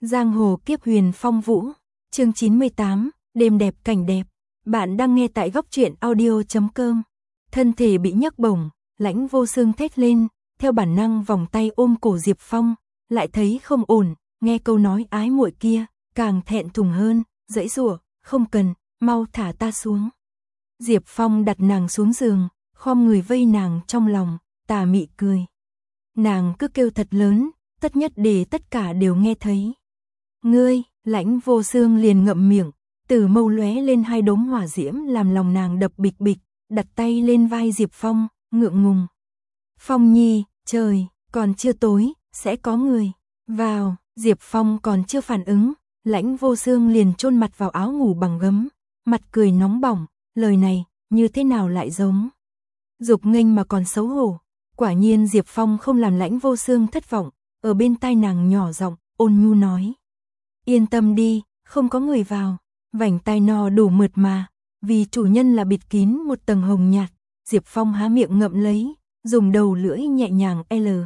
Giang hồ kiếp huyền phong vũ, chương 98, đêm đẹp cảnh đẹp. Bạn đang nghe tại góc truyện audio.com. Thân thể bị nhấc bổng, Lãnh Vô Xương thét lên, theo bản năng vòng tay ôm cổ Diệp Phong, lại thấy không ổn, nghe câu nói ái muội kia, càng thẹn thùng hơn, giãy giụa, không cần, mau thả ta xuống. Diệp Phong đặt nàng xuống giường, khom người vây nàng trong lòng, tà mị cười. Nàng cứ kêu thật lớn, tất nhất để tất cả đều nghe thấy. Ngươi, Lãnh Vô Xương liền ngậm miệng, từ mâu lóe lên hai đốm hỏa diễm làm lòng nàng đập bịch bịch, đặt tay lên vai Diệp Phong, ngượng ngùng. Phong nhi, trời, còn chưa tối, sẽ có người. Vào, Diệp Phong còn chưa phản ứng, Lãnh Vô Xương liền chôn mặt vào áo ngủ bằng gấm, mặt cười nóng bỏng, lời này, như thế nào lại giống. Dục nghênh mà còn xấu hổ. Quả nhiên Diệp Phong không làm Lãnh Vô Xương thất vọng, ở bên tai nàng nhỏ giọng, ôn nhu nói. Yên tâm đi, không có người vào, vành tai no đủ mượt mà, vì chủ nhân là bịt kín một tầng hồng nhạt, Diệp Phong há miệng ngậm lấy, dùng đầu lưỡi nhẹ nhàng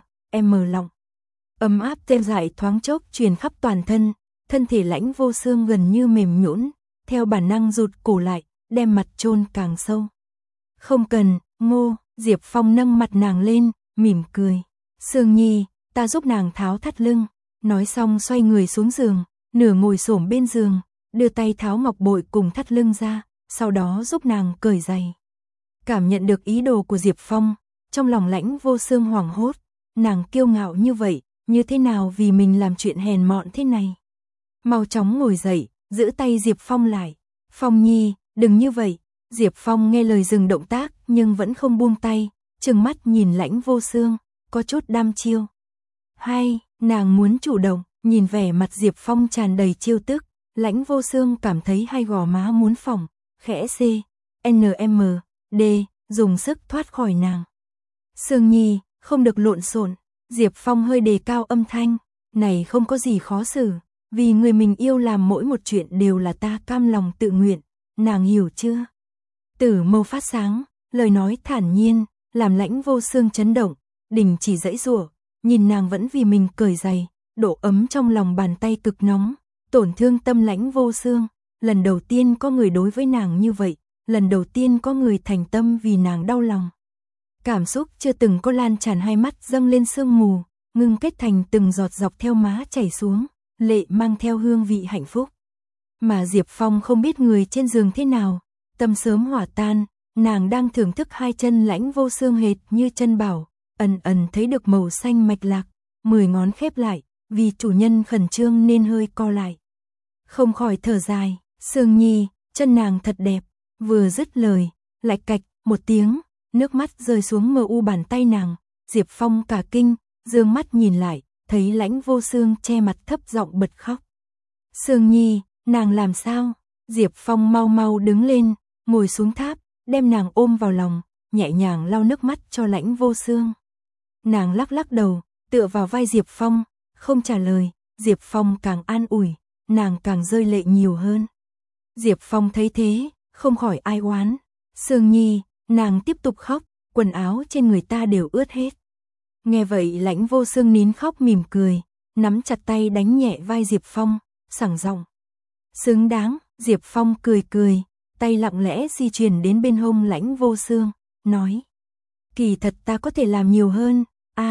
M lọng. Ấm áp tê dại thoáng chốc truyền khắp toàn thân, thân thể Lãnh Vô Xương gần như mềm nhũn, theo bản năng rụt cổ lại, đem mặt chôn càng sâu. Không cần, Ngô, Diệp Phong nâng mặt nàng lên, mỉm cười. Sương nhi, ta giúp nàng tháo thắt lưng, nói xong xoay người xuống giường, nửa ngồi xổm bên giường, đưa tay tháo ngọc bội cùng thắt lưng ra, sau đó giúp nàng cởi giày. Cảm nhận được ý đồ của Diệp Phong, trong lòng Lãnh Vô Xương hoảng hốt, nàng kiêu ngạo như vậy, như thế nào vì mình làm chuyện hèn mọn thế này. Mau chóng ngồi dậy, giữ tay Diệp Phong lại. Phong nhi, đừng như vậy. Diệp Phong nghe lời dừng động tác nhưng vẫn không buông tay, trừng mắt nhìn Lãnh Vô Xương, có chút đăm chiêu. Hay, nàng muốn chủ động, nhìn vẻ mặt Diệp Phong tràn đầy chiêu tức, Lãnh Vô Xương cảm thấy hai gò má muốn phỏng, khẽ dùng sức thoát khỏi nàng. Sương nhi, không được lộn xộn. Diệp Phong hơi đề cao âm thanh, này không có gì khó xử, vì người mình yêu làm mỗi một chuyện đều là ta cam lòng tự nguyện, nàng hiểu chưa? Tử mâu phát sáng, lời nói thản nhiên, làm Lãnh Vô Xương chấn động, đình chỉ giãy giụa, nhìn nàng vẫn vì mình cởi giày, độ ấm trong lòng bàn tay cực nóng, tổn thương tâm Lãnh Vô Xương, lần đầu tiên có người đối với nàng như vậy, lần đầu tiên có người thành tâm vì nàng đau lòng. Cảm xúc chưa từng có lan tràn, hai mắt dâng lên sương mù, ngưng kết thành từng giọt dọc theo má chảy xuống, lệ mang theo hương vị hạnh phúc. Mà Diệp Phong không biết người trên giường thế nào, tâm sớm hỏa tan, nàng đang thưởng thức hai chân Lãnh Vô Xương hệt như chân bảo, ẩn ẩn thấy được màu xanh mạch lạc, 10 ngón khép lại, vì chủ nhân khẩn trương nên hơi co lại. Không khỏi thở dài, Sương nhi, chân nàng thật đẹp, vừa dứt lời, lại cạch, một tiếng, nước mắt rơi xuống mờ u bàn tay nàng, Diệp Phong cả kinh, dương mắt nhìn lại, thấy Lãnh Vô Xương che mặt thấp giọng bật khóc. Sương nhi, nàng làm sao? Diệp Phong mau mau đứng lên, ngồi xuống tháp, đem nàng ôm vào lòng, nhẹ nhàng lau nước mắt cho Lãnh Vô Xương. Nàng lắc lắc đầu, tựa vào vai Diệp Phong, không trả lời, Diệp Phong càng an ủi, nàng càng rơi lệ nhiều hơn. Diệp Phong thấy thế, không khỏi ai oán. Sương nhi, nàng tiếp tục khóc, quần áo trên người ta đều ướt hết. Nghe vậy Lãnh Vô Xương nín khóc mỉm cười, nắm chặt tay đánh nhẹ vai Diệp Phong, sảng giọng. Xứng đáng, Diệp Phong cười cười, tay lặng lẽ di chuyển đến bên hông Lãnh Vô Xương, nói. Kỳ thật ta có thể làm nhiều hơn,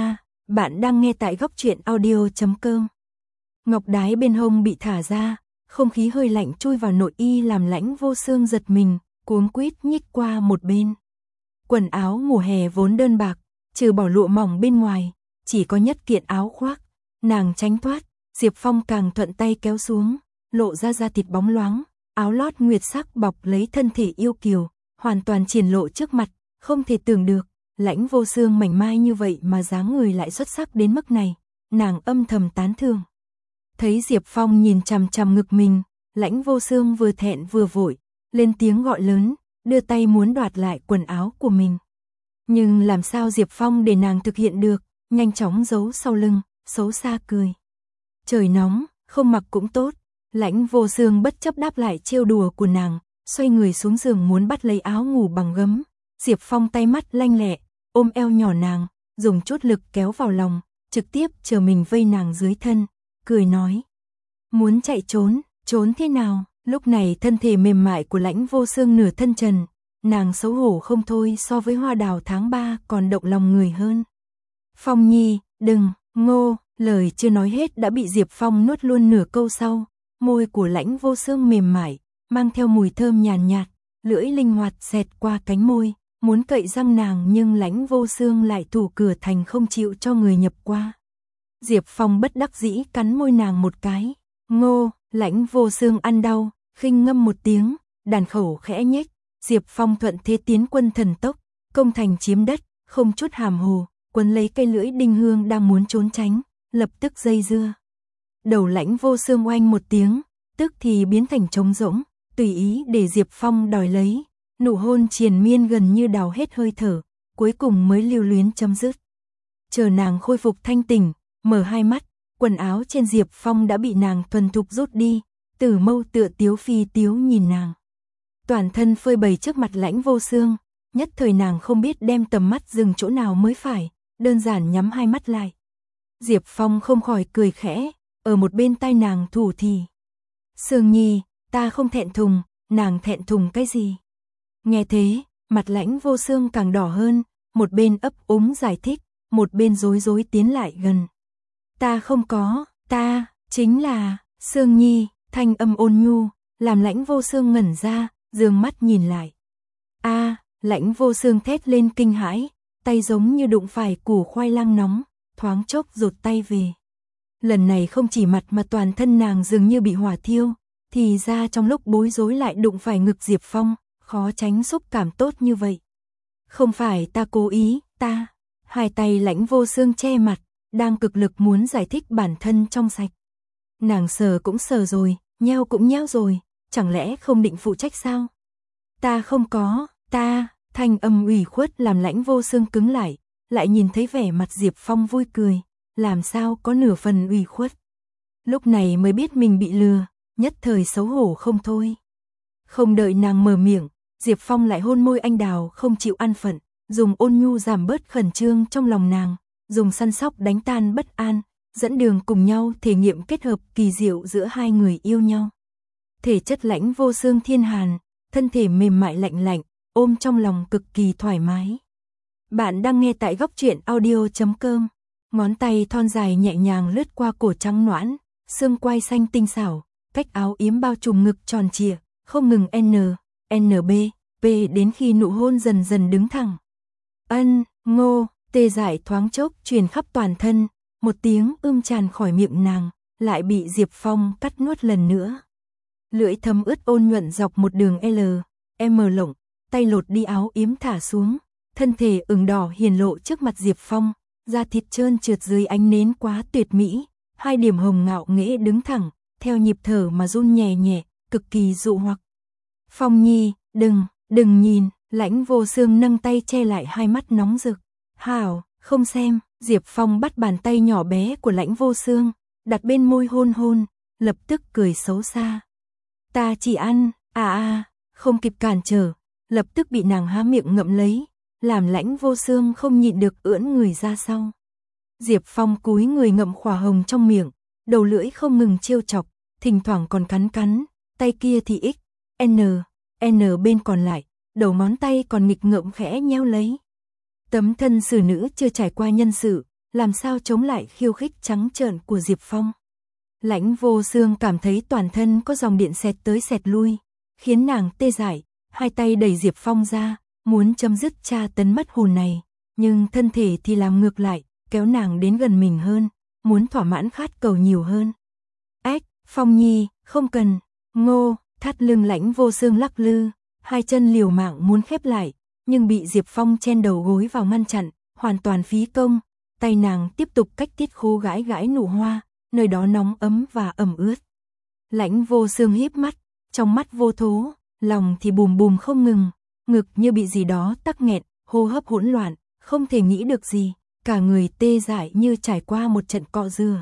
bạn đang nghe tại góc truyện audio.com. Ngọc đái bên hông bị thả ra, không khí hơi lạnh chui vào nội y làm Lãnh Vô Xương giật mình, cuống quýt nhích qua một bên. Quần áo mùa hè vốn đơn bạc, trừ bỏ lụa mỏng bên ngoài, chỉ có nhất kiện áo khoác, nàng tránh thoát, Diệp Phong càng thuận tay kéo xuống, lộ ra da thịt bóng loáng, áo lót nguyệt sắc bọc lấy thân thể yêu kiều, hoàn toàn triển lộ trước mặt, không thể tưởng được, Lãnh Vô Xương mảnh mai như vậy mà dáng người lại xuất sắc đến mức này, nàng âm thầm tán thưởng. Thấy Diệp Phong nhìn chằm chằm ngực mình, Lãnh Vô Xương vừa thẹn vừa vội, lên tiếng gọi lớn, đưa tay muốn đoạt lại quần áo của mình. Nhưng làm sao Diệp Phong để nàng thực hiện được, nhanh chóng giấu sau lưng, xấu xa cười. Trời nóng, không mặc cũng tốt, Lãnh Vô Xương bất chấp đáp lại trêu đùa của nàng, xoay người xuống giường muốn bắt lấy áo ngủ bằng gấm. Diệp Phong tay mắt lanh lẹ, ôm eo nhỏ nàng, dùng chút lực kéo vào lòng, trực tiếp chờ mình vây nàng dưới thân, cười nói. Muốn chạy trốn, trốn thế nào? Lúc này thân thể mềm mại của Lãnh Vô Xương nửa thân trần, nàng xấu hổ không thôi, so với hoa đào tháng 3 còn động lòng người hơn. Phong Nhi, đừng, Ngô, lời chưa nói hết đã bị Diệp Phong nuốt luôn nửa câu sau, môi của Lãnh Vô Xương mềm mại, mang theo mùi thơm nhàn nhạt, lưỡi linh hoạt xẹt qua cánh môi, muốn cậy răng nàng nhưng Lãnh Vô Xương lại thủ cửa thành không chịu cho người nhập qua. Diệp Phong bất đắc dĩ cắn môi nàng một cái. Ngô, Lãnh Vô Xương ăn đau, khinh ngâm một tiếng, đàn khẩu khẽ nhếch. Diệp Phong thuận thế tiến quân thần tốc, công thành chiếm đất, không chút hàm hồ, quấn lấy cây lưỡi đinh hương đang muốn trốn tránh, lập tức dây dưa. Đầu Lãnh Vô Xương oanh một tiếng, tức thì biến thành trống rỗng, tùy ý để Diệp Phong đòi lấy. Nụ hôn triền miên gần như đào hết hơi thở, cuối cùng mới lưu luyến chấm dứt. Chờ nàng khôi phục thanh tỉnh, mở hai mắt, quần áo trên Diệp Phong đã bị nàng thuần thục rút đi, Tử Mâu tựa tiếu phi tiếu nhìn nàng. Toàn thân phơi bày trước mặt Lãnh Vô Xương, nhất thời nàng không biết đem tầm mắt dừng chỗ nào mới phải, đơn giản nhắm hai mắt lại. Diệp Phong không khỏi cười khẽ, ở một bên tai nàng thủ thì. Sương Nhi, ta không thẹn thùng, nàng thẹn thùng cái gì? Nghe thế, mặt Lãnh Vô Xương càng đỏ hơn, một bên ấp úng giải thích, một bên rối rối tiến lại gần. Ta không có, ta, chính là, Sương Nhi, thanh âm ôn nhu, làm Lãnh Vô Xương ngẩn ra, dương mắt nhìn lại. Lãnh Vô Xương thét lên kinh hãi, tay giống như đụng phải củ khoai lang nóng, thoáng chốc rụt tay về. Lần này không chỉ mặt mà toàn thân nàng dường như bị hỏa thiêu, thì ra trong lúc bối rối lại đụng phải ngực Diệp Phong, khó tránh xúc cảm tốt như vậy. Không phải ta cố ý, ta. Hai tay Lãnh Vô Xương che mặt, đang cực lực muốn giải thích bản thân trong sạch. Nàng sờ cũng sờ rồi, nheo cũng nheo rồi, chẳng lẽ không định phụ trách sao? Ta không có, ta, thanh âm ủy khuất làm Lãnh Vô Xương cứng lại nhìn thấy vẻ mặt Diệp Phong vui cười, làm sao có nửa phần ủy khuất. Lúc này mới biết mình bị lừa, nhất thời xấu hổ không thôi. Không đợi nàng mở miệng, Diệp Phong lại hôn môi anh đào không chịu an phận, dùng ôn nhu giảm bớt khẩn trương trong lòng nàng, dùng săn sóc đánh tan bất an, dẫn đường cùng nhau thể nghiệm kết hợp kỳ diệu giữa hai người yêu nhau. Thể chất Lãnh Vô Xương thiên hàn, thân thể mềm mại lạnh lạnh, ôm trong lòng cực kỳ thoải mái. Bạn đang nghe tại góc truyện audio.com. Ngón tay thon dài nhẹ nhàng lướt qua cổ trắng nõn, xương quai xanh tinh xảo, cách áo yếm bao trùm ngực tròn trịa, không ngừng NB, P đến khi nụ hôn dần dần đứng thẳng. Ngô, tê dại thoáng chốc truyền khắp toàn thân, một tiếng tràn khỏi miệng nàng, lại bị Diệp Phong cắt nuốt lần nữa. Lưỡi thấm ướt ôn nhuận dọc một đường M lộng, tay lột đi áo yếm thả xuống, thân thể ửng đỏ hiển lộ trước mặt Diệp Phong, da thịt trơn trượt dưới ánh nến quá tuyệt mỹ, hai điểm hồng ngạo nghễ đứng thẳng, theo nhịp thở mà run nhẹ nhẹ, cực kỳ dụ hoặc. Phong Nhi, đừng nhìn, Lãnh Vô Xương nâng tay che lại hai mắt nóng rực. Hảo, không xem, Diệp Phong bắt bàn tay nhỏ bé của Lãnh Vô Xương, đặt bên môi hôn, lập tức cười xấu xa. Ta chỉ ăn, không kịp cản trở, lập tức bị nàng há miệng ngậm lấy, làm Lãnh Vô Xương không nhịn được ưỡn người ra sau. Diệp Phong cúi người ngậm khỏa hồng trong miệng, đầu lưỡi không ngừng trêu chọc, thỉnh thoảng còn cắn, tay kia thì N bên còn lại, đầu ngón tay còn nghịch ngợm khẽ nheo lấy. Tấm thân xử nữ chưa trải qua nhân sự, làm sao chống lại khiêu khích trắng trợn của Diệp Phong. Lãnh Vô Xương cảm thấy toàn thân có dòng điện xẹt tới xẹt lui, khiến nàng tê dại, hai tay đẩy Diệp Phong ra, muốn chấm dứt tra tấn mất hồn này, nhưng thân thể thì làm ngược lại, kéo nàng đến gần mình hơn, muốn thỏa mãn khát cầu nhiều hơn. Phong Nhi, không cần. Ngô, thắt lưng Lãnh Vô Xương lắc lư, hai chân liều mạng muốn khép lại, nhưng bị Diệp Phong chen đầu gối vào ngăn chặn, hoàn toàn phí công. Tay nàng tiếp tục cách tiết khố gãi nụ hoa, nơi đó nóng ấm và ẩm ướt. Lãnh Vô Xương híp mắt, trong mắt vô thố, lòng thì bùm bùm không ngừng, ngực như bị gì đó tắc nghẹn, hô hấp hỗn loạn, không thể nghĩ được gì, cả người tê dại như trải qua một trận cọ dừa.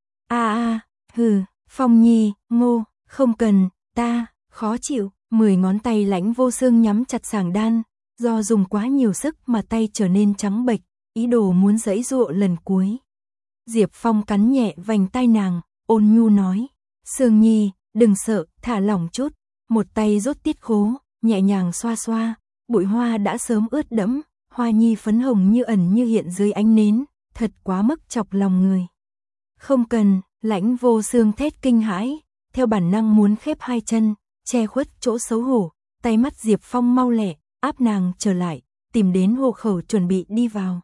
Phong Nhi, Ngô, không cần, ta, khó chịu. 10 ngón tay Lãnh Vô Xương nhắm chặt sàng đan, do dùng quá nhiều sức mà tay trở nên trắng bệch, ý đồ muốn giãy giụa lần cuối. Diệp Phong cắn nhẹ vành tai nàng, ôn nhu nói, Sương Nhi, đừng sợ, thả lỏng chút. Một tay rút tiết khố, nhẹ nhàng xoa xoa, bụi hoa đã sớm ướt đẫm, hoa nhi phấn hồng như ẩn như hiện dưới ánh nến, thật quá mức chọc lòng người. Không cần, Lãnh Vô Xương thét kinh hãi, theo bản năng muốn khép hai chân, che khuất chỗ xấu hổ, tay mắt Diệp Phong mau lẹ, áp nàng trở lại, tìm đến hộ khẩu chuẩn bị đi vào.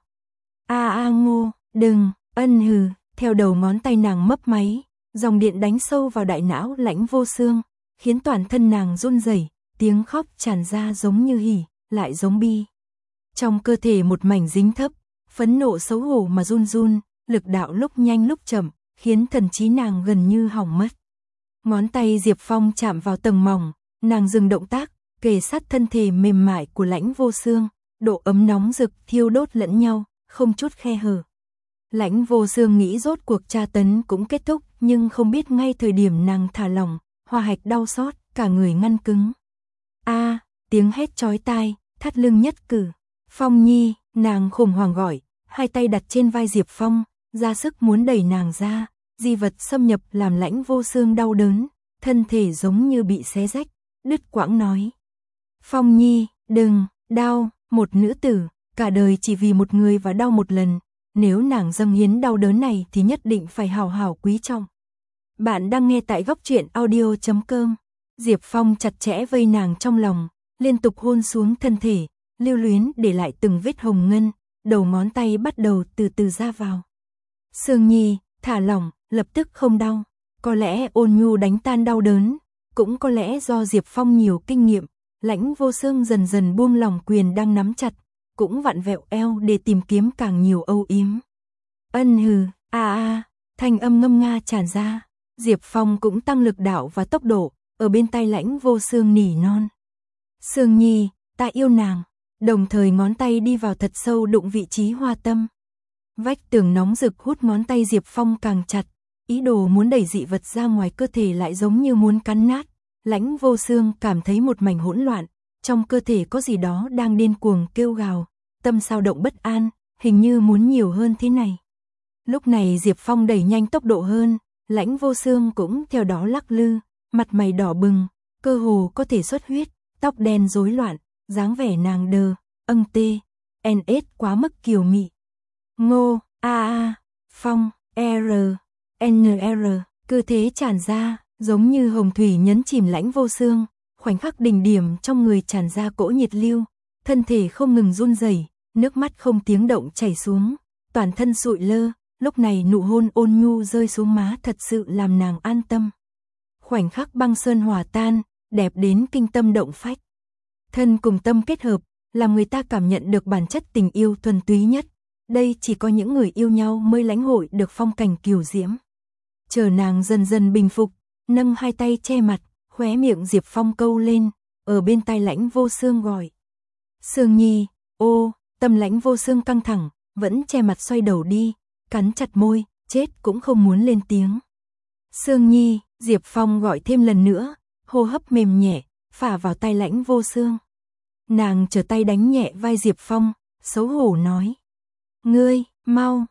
Ngô, đừng, ân hừ, theo đầu ngón tay nàng mấp máy, dòng điện đánh sâu vào đại não Lãnh Vô Xương, khiến toàn thân nàng run rẩy, tiếng khóc tràn ra giống như hỉ, lại giống bi. Trong cơ thể một mảnh dính thấp, phẫn nộ xấu hổ mà run run, lực đạo lúc nhanh lúc chậm, khiến thần trí nàng gần như hỏng mất. Ngón tay Diệp Phong chạm vào tầng mỏng, nàng dừng động tác, kề sát thân thể mềm mại của Lãnh Vô Xương, độ ấm nóng rực thiêu đốt lẫn nhau, không chút khe hở. Lãnh Vô Xương nghĩ rốt cuộc tra tấn cũng kết thúc, nhưng không biết ngay thời điểm nàng thả lỏng, hoa hạch đau xót, cả người ngăn cứng. Tiếng hét chói tai, thắt lưng nhất cử. Phong Nhi, nàng khủng hoảng gọi, hai tay đặt trên vai Diệp Phong, ra sức muốn đẩy nàng ra, di vật xâm nhập làm Lãnh Vô Xương đau đớn, thân thể giống như bị xé rách, đứt quãng nói. Phong Nhi, đừng, đau, một nữ tử, cả đời chỉ vì một người và đau một lần, nếu nàng dâng hiến đau đớn này thì nhất định phải hào hào quý trọng. Bạn đang nghe tại Góc Truyện Audio.com. Diệp Phong chặt chẽ vây nàng trong lòng, liên tục hôn xuống thân thể, lưu luyến để lại từng vết hồng ngân, đầu ngón tay bắt đầu từ từ ra vào. Sương Nhi, thả lỏng, lập tức không đau. Có lẽ ôn nhu đánh tan đau đớn, cũng có lẽ do Diệp Phong nhiều kinh nghiệm, Lãnh Vô Xương dần dần buông lòng quyền đang nắm chặt, cũng vặn vẹo eo để tìm kiếm càng nhiều âu yếm. Ân hừ, thanh âm ngâm nga tràn ra, Diệp Phong cũng tăng lực đạo và tốc độ, ở bên tai Lãnh Vô Xương nỉ non. Sương Nhi, ta yêu nàng, đồng thời ngón tay đi vào thật sâu đụng vị trí hoa tâm. Vách tường nóng rực hút ngón tay Diệp Phong càng chặt, ý đồ muốn đẩy dị vật ra ngoài cơ thể lại giống như muốn cắn nát. Lãnh Vô Xương cảm thấy một mảnh hỗn loạn, trong cơ thể có gì đó đang điên cuồng kêu gào, tâm sao động bất an, hình như muốn nhiều hơn thế này. Lúc này Diệp Phong đẩy nhanh tốc độ hơn, Lãnh Vô Xương cũng theo đó lắc lư, mặt mày đỏ bừng, cơ hồ có thể xuất huyết, tóc đen rối loạn, dáng vẻ nàng đờ, ns quá mức kiều mị. Ngô, Phong, nr, cơ thế tràn ra, giống như hồng thủy nhấn chìm Lãnh Vô Xương, khoảnh khắc đỉnh điểm trong người tràn ra cỗ nhiệt lưu, thân thể không ngừng run rẩy, nước mắt không tiếng động chảy xuống, toàn thân sụi lơ, lúc này nụ hôn ôn nhu rơi xuống má thật sự làm nàng an tâm. Khoảnh khắc băng sơn hòa tan, đẹp đến kinh tâm động phách. Thân cùng tâm kết hợp, làm người ta cảm nhận được bản chất tình yêu thuần túy nhất. Đây chỉ có những người yêu nhau mới lãnh hội được phong cảnh kiều diễm. Chờ nàng dần dần bình phục, nâng hai tay che mặt, khóe miệng Diệp Phong câu lên, ở bên tai Lãnh Vô Xương gọi. Sương Nhi, tâm Lãnh Vô Xương căng thẳng, vẫn che mặt xoay đầu đi, cắn chặt môi, chết cũng không muốn lên tiếng. Sương Nhi, Diệp Phong gọi thêm lần nữa, hô hấp mềm nhẹ, phả vào tai Lãnh Vô Xương. Nàng trở tay đánh nhẹ vai Diệp Phong, xấu hổ nói. Ngươi, mau,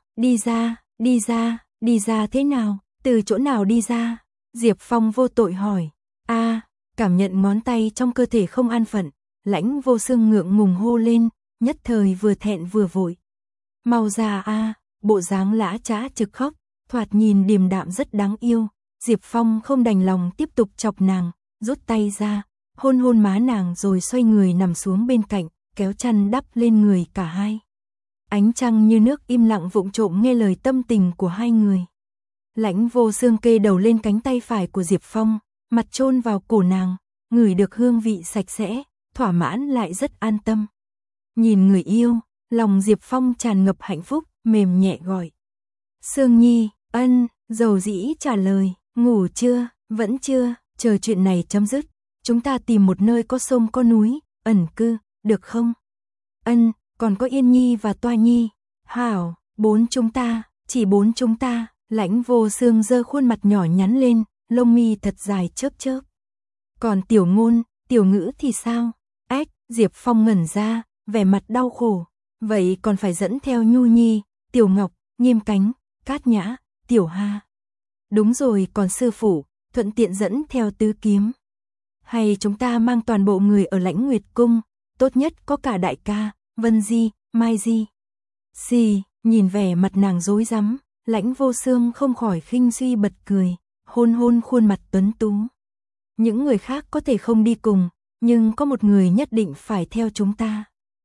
đi ra thế nào, từ chỗ nào đi ra? Diệp Phong vô tội hỏi. Cảm nhận ngón tay trong cơ thể không an phận, Lãnh Vô Xương ngượng ngùng hô lên, nhất thời vừa thẹn vừa vội. Mau ra bộ dáng lã chã trực khóc, thoạt nhìn điềm đạm rất đáng yêu. Diệp Phong không đành lòng tiếp tục chọc nàng, rút tay ra, hôn má nàng rồi xoay người nằm xuống bên cạnh, kéo chăn đắp lên người cả hai. Ánh trăng như nước im lặng vụng trộm nghe lời tâm tình của hai người. Lãnh Vô Xương kê đầu lên cánh tay phải của Diệp Phong, mặt chôn vào cổ nàng, ngửi được hương vị sạch sẽ, thỏa mãn lại rất an tâm. Nhìn người yêu, lòng Diệp Phong tràn ngập hạnh phúc, mềm nhẹ gọi. Sương Nhi, dầu dĩ trả lời, ngủ chưa, vẫn chưa, chờ chuyện này chấm dứt. Chúng ta tìm một nơi có sông có núi, ẩn cư, được không? Còn có Yên Nhi và Toa Nhi. Hảo, chỉ bốn chúng ta. Lãnh Vô Xương giơ khuôn mặt nhỏ nhắn lên, lông mi thật dài chớp chớp. Còn Tiểu Ngôn, Tiểu Ngữ thì sao? Diệp Phong ngẩn ra, vẻ mặt đau khổ. Vậy còn phải dẫn theo Nhu Nhi, Tiểu Ngọc, Nghiêm Cánh, Cát Nhã, Tiểu Ha. Đúng rồi, còn sư phụ, thuận tiện dẫn theo tứ kiếm. Hay chúng ta mang toàn bộ người ở Lãnh Nguyệt Cung, tốt nhất có cả đại ca, Vân Di, Mai Di. Xì, nhìn vẻ mặt nàng rối rắm, Lãnh Vô Xương không khỏi khinh suy bật cười, hôn hôn khuôn mặt tuấn tú. Những người khác có thể không đi cùng, nhưng có một người nhất định phải theo chúng ta.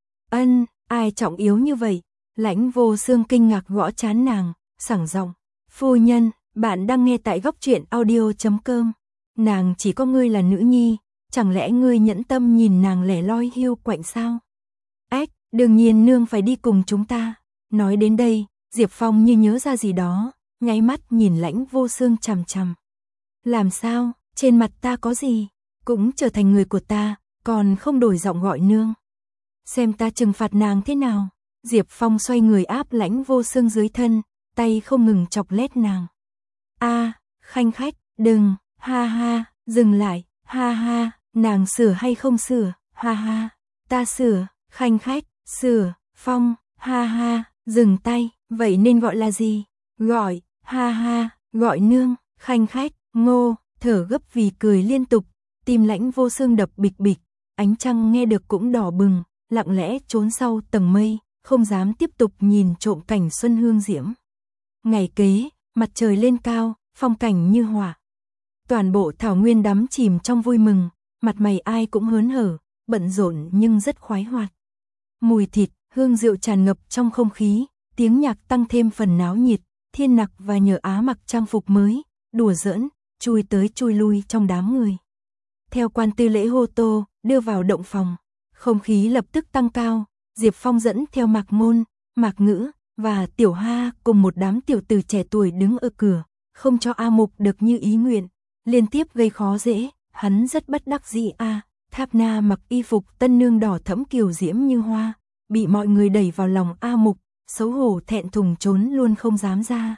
Ân, ai trọng yếu như vậy? Lãnh Vô Xương kinh ngạc gõ trán nàng, sảng giọng, phu nhân, bạn đang nghe tại góc truyện audio.com. Nàng chỉ có ngươi là nữ nhi, chẳng lẽ ngươi nhẫn tâm nhìn nàng lẻ loi hiu quạnh sao? Ếch, đương nhiên nương phải đi cùng chúng ta. Nói đến đây, Diệp Phong như nhớ ra gì đó, nháy mắt nhìn Lãnh Vô Xương chằm chằm. Làm sao, trên mặt ta có gì? Cũng trở thành người của ta, còn không đổi giọng gọi nương. Xem ta trừng phạt nàng thế nào? Diệp Phong xoay người áp Lãnh Vô Xương dưới thân, tay không ngừng chọc lét nàng. A, khanh khách, đừng, ha ha, dừng lại, ha ha, nàng sửa hay không sửa, ha ha, ta sửa, khanh khách, sửa, Phong, ha ha, dừng tay, vậy nên gọi là gì? Gọi, ha ha, gọi nương, khanh khách, ngô, thở gấp vì cười liên tục, tim Lãnh Vô Xương đập bịch bịch, ánh trăng nghe được cũng đỏ bừng, lặng lẽ trốn sau tầng mây, không dám tiếp tục nhìn trộm cảnh xuân hương diễm. Ngày kế, mặt trời lên cao, phong cảnh như họa. Toàn bộ thảo nguyên đắm chìm trong vui mừng, mặt mày ai cũng hớn hở, bận rộn nhưng rất khoái hoạt. Mùi thịt, hương rượu tràn ngập trong không khí, tiếng nhạc tăng thêm phần náo nhiệt, Thiên Nặc và Nhờ Á mặc trang phục mới, đùa giỡn, chui tới chui lui trong đám người. Theo quan tư lễ hô tô, đưa vào động phòng, không khí lập tức tăng cao, Diệp Phong dẫn theo Mạc Môn, Mạc Ngữ và Tiểu Ha cùng một đám tiểu tử trẻ tuổi đứng ở cửa, không cho A Mục được như ý nguyện, liên tiếp gây khó dễ, hắn rất bất đắc dĩ a. Tháp Na mặc y phục tân nương đỏ thẫm kiều diễm như hoa, bị mọi người đẩy vào lòng A Mục, xấu hổ thẹn thùng trốn luôn không dám ra.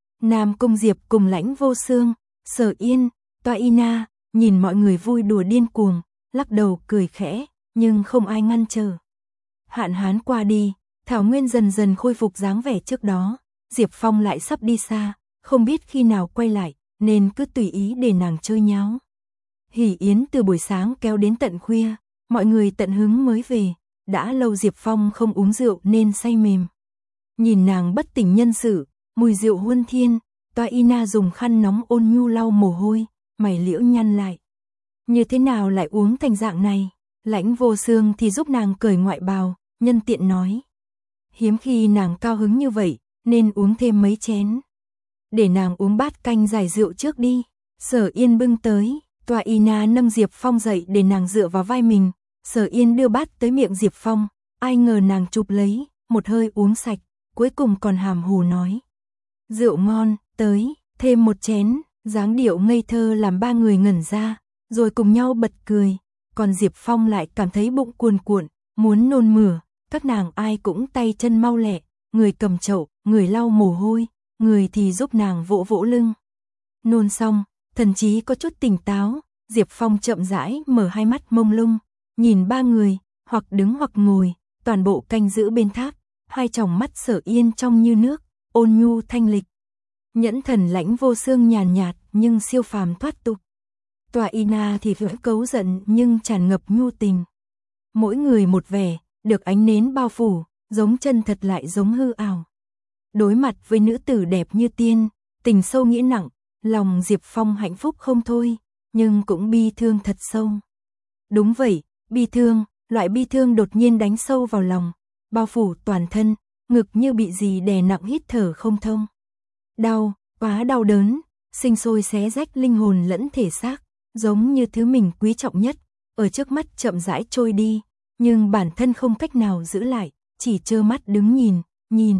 Nam Cung Diệp cùng Lãnh Vô Xương, Sở Yên, Toa Ina, nhìn mọi người vui đùa điên cuồng, lắc đầu cười khẽ, nhưng không ai ngăn trở. Hạn hán qua đi, thảo nguyên dần dần khôi phục dáng vẻ trước đó, Diệp Phong lại sắp đi xa, không biết khi nào quay lại, nên cứ tùy ý để nàng chơi nháo. Hỉ yến từ buổi sáng kéo đến tận khuya, mọi người tận hứng mới về, đã lâu Diệp Phong không uống rượu nên say mềm. Nhìn nàng bất tỉnh nhân sự, mùi rượu huân thiên, Toa Ina dùng khăn nóng ôn nhu lau mồ hôi, mày liễu nhăn lại. Như thế nào lại uống thành dạng này? Lãnh Vô Xương thì giúp nàng cởi ngoại bào, nhân tiện nói. Hiếm khi nàng cao hứng như vậy, nên uống thêm mấy chén. Để nàng uống bát canh giải rượu trước đi. Sở Yên bưng tới, Toa Ina nâng Diệp Phong dậy để nàng dựa vào vai mình. Sở Yên đưa bát tới miệng Diệp Phong, ai ngờ nàng chụp lấy, một hơi uống sạch, cuối cùng còn hàm hồ nói. Rượu ngon, tới, thêm một chén, dáng điệu ngây thơ làm ba người ngẩn ra, rồi cùng nhau bật cười. Còn Diệp Phong lại cảm thấy bụng cuồn cuộn, muốn nôn mửa, các nàng ai cũng tay chân mau lẹ, người cầm chậu, người lau mồ hôi, người thì giúp nàng vỗ vỗ lưng. Nôn xong, thần trí có chút tỉnh táo, Diệp Phong chậm rãi mở hai mắt mông lung, nhìn ba người, hoặc đứng hoặc ngồi, toàn bộ canh giữ bên tháp, hai tròng mắt Sở Yên trong như nước, ôn nhu thanh lịch. Nhẫn Thần Lãnh Vô Xương nhàn nhạt nhưng siêu phàm thoát tục. Toa Ina thì vẫn cấu giận nhưng tràn ngập nhu tình. Mỗi người một vẻ, được ánh nến bao phủ, giống chân thật lại giống hư ảo. Đối mặt với nữ tử đẹp như tiên, tình sâu nghĩa nặng, lòng Diệp Phong hạnh phúc không thôi, nhưng cũng bi thương thật sâu. Đúng vậy, bi thương, loại bi thương đột nhiên đánh sâu vào lòng, bao phủ toàn thân, ngực như bị gì đè nặng hít thở không thông. Đau, quá đau đớn, sinh sôi xé rách linh hồn lẫn thể xác, giống như thứ mình quý trọng nhất, ở trước mắt chậm rãi trôi đi, nhưng bản thân không cách nào giữ lại, chỉ trơ mắt đứng nhìn.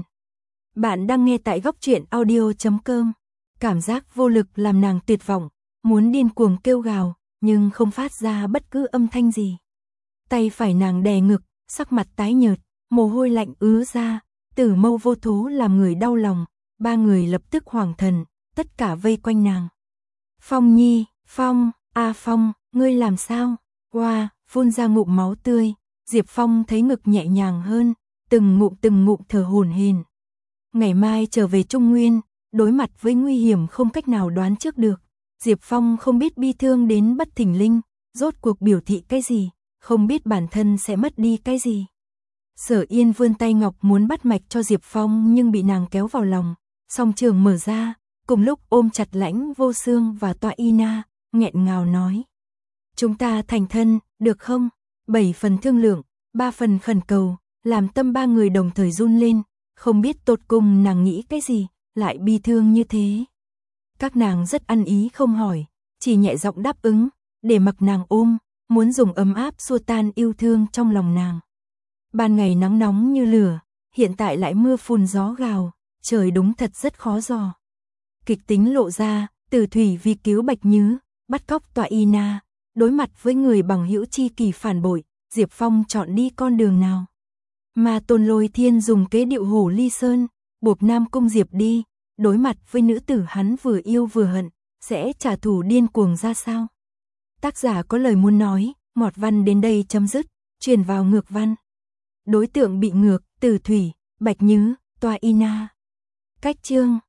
Bạn đang nghe tại góc truyện audio.com. Cảm giác vô lực làm nàng tuyệt vọng, muốn điên cuồng kêu gào, nhưng không phát ra bất cứ âm thanh gì. Tay phải nàng đè ngực, sắc mặt tái nhợt, mồ hôi lạnh ứa ra, Tử Mâu Vô Thú làm người đau lòng, ba người lập tức hoảng thần, tất cả vây quanh nàng. Phong Nhi, Phong, Phong, ngươi làm sao? Wow, phun ra ngụm máu tươi, Diệp Phong thấy ngực nhẹ nhàng hơn, từng ngụm thở hổn hển. Ngày mai trở về Trung Nguyên, đối mặt với nguy hiểm không cách nào đoán trước được, Diệp Phong không biết bi thương đến bất thình lình, rốt cuộc biểu thị cái gì, không biết bản thân sẽ mất đi cái gì. Sở Yên vươn tay ngọc muốn bắt mạch cho Diệp Phong nhưng bị nàng kéo vào lòng, song trường mở ra, cùng lúc ôm chặt Lãnh Vô Xương và Tọa Y Na, nghẹn ngào nói. Chúng ta thành thân, được không? 7 phần thương lượng, 3 phần khẩn cầu, làm tâm ba người đồng thời run lên, không biết tột cùng nàng nghĩ cái gì, lại bi thương như thế. Các nàng rất ăn ý không hỏi, chỉ nhẹ giọng đáp ứng, để mặc nàng ôm, muốn dùng ấm áp xua tan yêu thương trong lòng nàng. Ban ngày nắng nóng như lửa, hiện tại lại mưa phùn gió gào, trời đúng thật rất khó dò. Kịch tính lộ ra, Tử Thủy vì cứu Bạch Nhứ, bắt cóc Tọa Y Na, đối mặt với người bằng hữu chi kỳ phản bội, Diệp Phong chọn đi con đường nào. Mà Tôn Lôi Thiên dùng kế điệu hổ ly sơn, buộc Nam Cung Diệp đi, đối mặt với nữ tử hắn vừa yêu vừa hận, sẽ trả thù điên cuồng ra sao? Tác giả có lời muốn nói, mọt văn đến đây chấm dứt, truyền vào ngược văn. Đối tượng bị ngược, Tử Thủy, Bạch Nhứ, Tọa Y Na. Cách chương